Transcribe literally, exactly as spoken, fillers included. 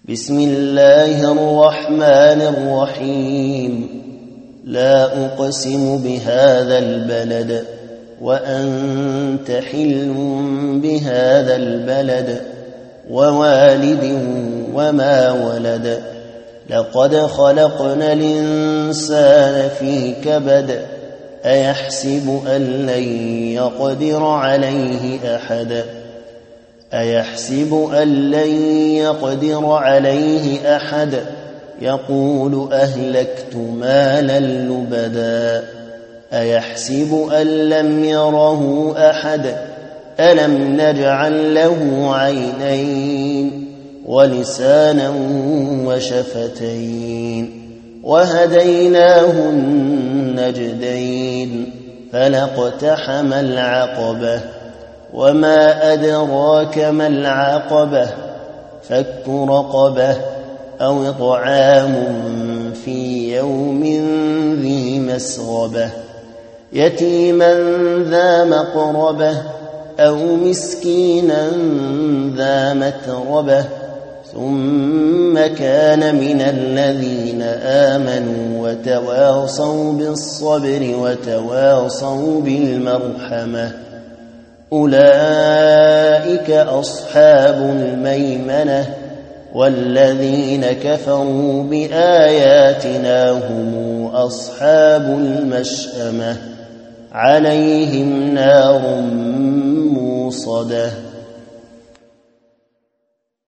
بسم الله الرحمن الرحيم لا أقسم بهذا البلد وأنت حل بهذا البلد ووالد وما ولد لقد خلقنا الإنسان في كبد أيحسب أن لن يقدر عليه أحد أيحسب أن لن يقدر عليه أحد يقول أهلكت مالا لبدا أيحسب أن لم يره أحد ألم نجعل له عينين ولسانا وشفتين وهديناه النجدين فلاقتحم العقبة وما أدراك ما العقبة فك رقبة أو إطعام في يوم ذي مسغبة يتيما ذا مقربة أو مسكينا ذا متربة ثم كان من الذين آمنوا وتواصوا بالصبر وتواصوا بالمرحمة أولئك أصحاب الميمنة والذين كفروا بآياتنا هم أصحاب المشأمة عليهم نار موصدة.